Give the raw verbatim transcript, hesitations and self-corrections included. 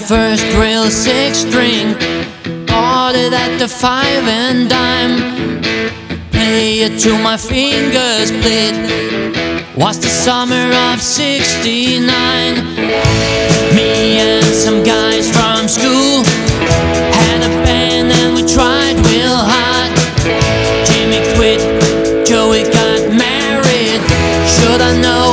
first real six string, bought it at the five and dime. Play it till my fingers bleed. Was the summer of sixty-nine. Me and some guys from school had a band and we tried real hard. Jimmy quit, Joey got married. Should I know